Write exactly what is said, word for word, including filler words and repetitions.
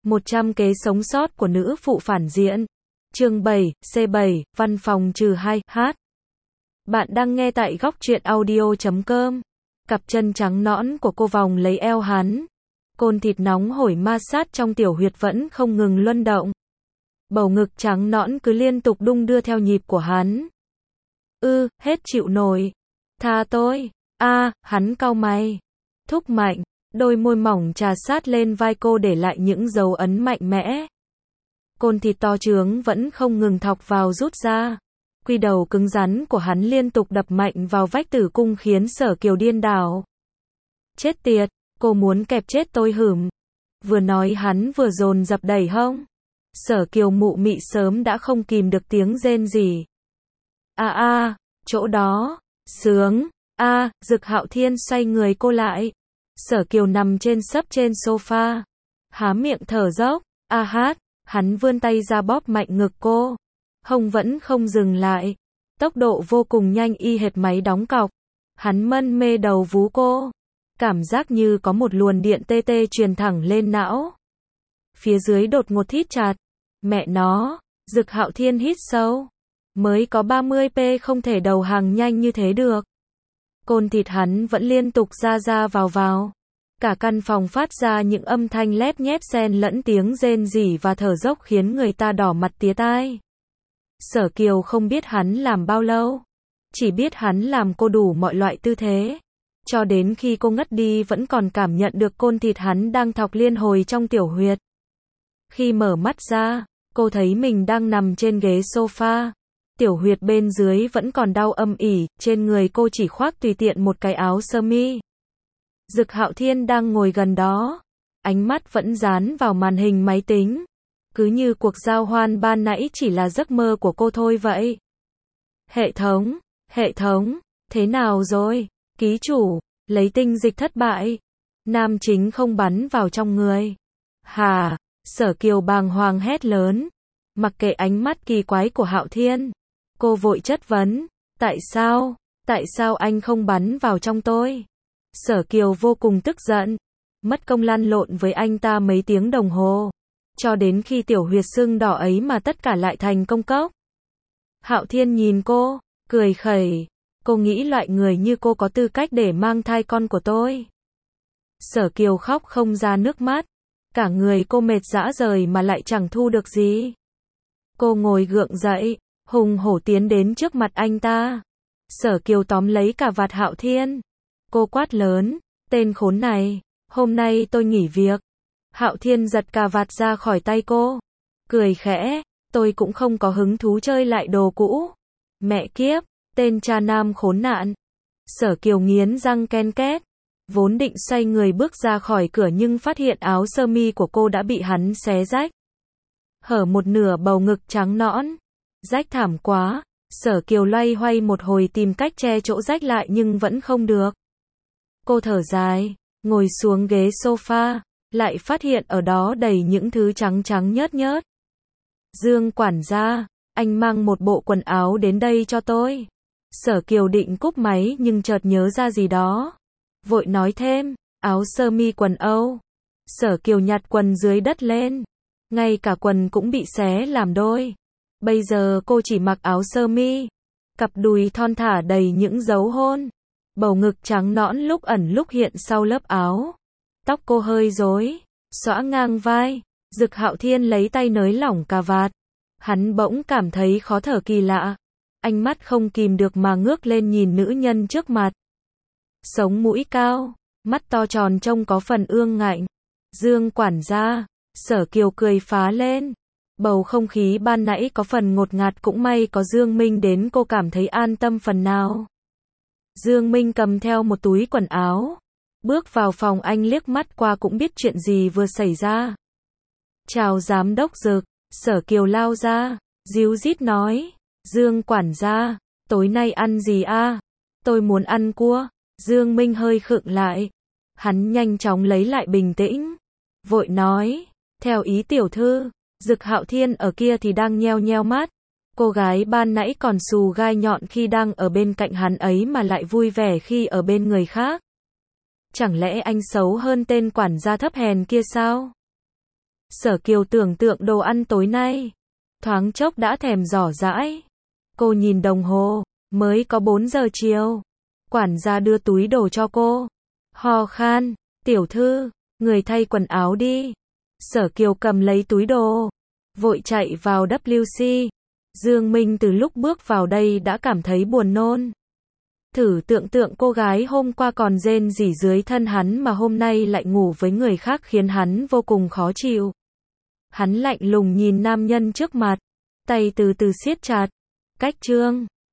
một trăm kế sống sót của nữ phụ phản diện. Chương bảy, C bảy, văn phòng trừ hai, H. Bạn đang nghe tại góc truyện audio chấm com. Cặp chân trắng nõn của cô vòng lấy eo hắn. Côn thịt nóng hổi ma sát trong tiểu huyệt vẫn không ngừng luân động. Bầu ngực trắng nõn cứ liên tục đung đưa theo nhịp của hắn. Ư, hết chịu nổi. Tha tôi. A, hắn cau mày. Thúc mạnh. Đôi môi mỏng trà sát lên vai cô để lại những dấu ấn mạnh mẽ. Côn thịt to trướng vẫn không ngừng thọc vào rút ra. Quy đầu cứng rắn của hắn liên tục đập mạnh vào vách tử cung khiến Sở Kiều điên đảo. Chết tiệt, cô muốn kẹp chết tôi hửm. Vừa nói hắn vừa dồn dập đẩy hông. Sở Kiều mụ mị sớm đã không kìm được tiếng rên rỉ. A a, chỗ đó, sướng, a, Dực Hạo Thiên xoay người cô lại. Sở Kiều nằm trên sấp trên sofa, há miệng thở dốc, a hát, hắn vươn tay ra bóp mạnh ngực cô. Hông vẫn không dừng lại, tốc độ vô cùng nhanh y hệt máy đóng cọc. Hắn mân mê đầu vú cô, cảm giác như có một luồn điện tê tê truyền thẳng lên não. Phía dưới đột ngột thít chặt, mẹ nó, Dực Hạo Thiên hít sâu, mới có ba mươi pê không thể đầu hàng nhanh như thế được. Côn thịt hắn vẫn liên tục ra ra vào vào. Cả căn phòng phát ra những âm thanh lép nhép xen lẫn tiếng rên rỉ và thở dốc khiến người ta đỏ mặt tía tai. Sở Kiều không biết hắn làm bao lâu, chỉ biết hắn làm cô đủ mọi loại tư thế. Cho đến khi cô ngất đi vẫn còn cảm nhận được côn thịt hắn đang thọc liên hồi trong tiểu huyệt. Khi mở mắt ra, cô thấy mình đang nằm trên ghế sofa. Tiểu huyệt bên dưới vẫn còn đau âm ỉ, trên người cô chỉ khoác tùy tiện một cái áo sơ mi. Dực Hạo Thiên đang ngồi gần đó, ánh mắt vẫn dán vào màn hình máy tính. Cứ như cuộc giao hoan ban nãy chỉ là giấc mơ của cô thôi vậy. Hệ thống, hệ thống, thế nào rồi? Ký chủ, lấy tinh dịch thất bại. Nam chính không bắn vào trong người. Hà, Sở Kiều bàng hoàng hét lớn. Mặc kệ ánh mắt kỳ quái của Hạo Thiên, cô vội chất vấn, tại sao, tại sao anh không bắn vào trong tôi? Sở Kiều vô cùng tức giận, mất công lăn lộn với anh ta mấy tiếng đồng hồ, cho đến khi tiểu huyệt sưng đỏ ấy mà tất cả lại thành công cốc. Hạo Thiên nhìn cô, cười khẩy, cô nghĩ loại người như cô có tư cách để mang thai con của tôi? Sở Kiều khóc không ra nước mắt, cả người cô mệt rã rời mà lại chẳng thu được gì. Cô ngồi gượng dậy, hùng hổ tiến đến trước mặt anh ta. Sở Kiều tóm lấy cà vạt Hạo Thiên. Cô quát lớn, tên khốn này, hôm nay tôi nghỉ việc. Hạo Thiên giật cà vạt ra khỏi tay cô, cười khẽ, tôi cũng không có hứng thú chơi lại đồ cũ. Mẹ kiếp, tên cha nam khốn nạn. Sở Kiều nghiến răng ken két, vốn định xoay người bước ra khỏi cửa nhưng phát hiện áo sơ mi của cô đã bị hắn xé rách. Hở một nửa bầu ngực trắng nõn, rách thảm quá. Sở Kiều loay hoay một hồi tìm cách che chỗ rách lại nhưng vẫn không được. Cô thở dài, ngồi xuống ghế sofa, lại phát hiện ở đó đầy những thứ trắng trắng nhớt nhớt. Dương quản gia, anh mang một bộ quần áo đến đây cho tôi. Sở Kiều định cúp máy nhưng chợt nhớ ra gì đó, vội nói thêm, áo sơ mi quần Âu. Sở Kiều nhặt quần dưới đất lên, ngay cả quần cũng bị xé làm đôi. Bây giờ cô chỉ mặc áo sơ mi, cặp đùi thon thả đầy những dấu hôn, bầu ngực trắng nõn lúc ẩn lúc hiện sau lớp áo. Tóc cô hơi rối, xõa ngang vai. Dực Hạo Thiên lấy tay nới lỏng cà vạt. Hắn bỗng cảm thấy khó thở kỳ lạ. Ánh mắt không kìm được mà ngước lên nhìn nữ nhân trước mặt. Sống mũi cao, mắt to tròn trông có phần ương ngạnh. Dương quản gia, Sở Kiều cười phá lên. Bầu không khí ban nãy có phần ngột ngạt, cũng may có Dương Minh đến cô cảm thấy an tâm phần nào. Dương Minh cầm theo một túi quần áo, bước vào phòng. Anh liếc mắt qua cũng biết chuyện gì vừa xảy ra. Chào giám đốc Dực. Sở Kiều lao ra, díu dít nói, Dương quản gia, tối nay ăn gì a? Tôi muốn ăn cua. Dương Minh hơi khựng lại, hắn nhanh chóng lấy lại bình tĩnh, vội nói, theo ý tiểu thư. Dực Hạo Thiên ở kia thì đang nheo nheo mắt. Cô gái ban nãy còn xù gai nhọn khi đang ở bên cạnh hắn ấy mà lại vui vẻ khi ở bên người khác. Chẳng lẽ anh xấu hơn tên quản gia thấp hèn kia sao? Sở Kiều tưởng tượng đồ ăn tối nay. Thoáng chốc đã thèm rỏ rãi. Cô nhìn đồng hồ, mới có bốn giờ chiều. Quản gia đưa túi đồ cho cô. Ho khan, tiểu thư, người thay quần áo đi. Sở Kiều cầm lấy túi đồ, vội chạy vào vê kép xê. Dương Minh từ lúc bước vào đây đã cảm thấy buồn nôn. Thử tưởng tượng cô gái hôm qua còn rên rỉ dưới thân hắn mà hôm nay lại ngủ với người khác khiến hắn vô cùng khó chịu. Hắn lạnh lùng nhìn nam nhân trước mặt, tay từ từ siết chặt. Cách chương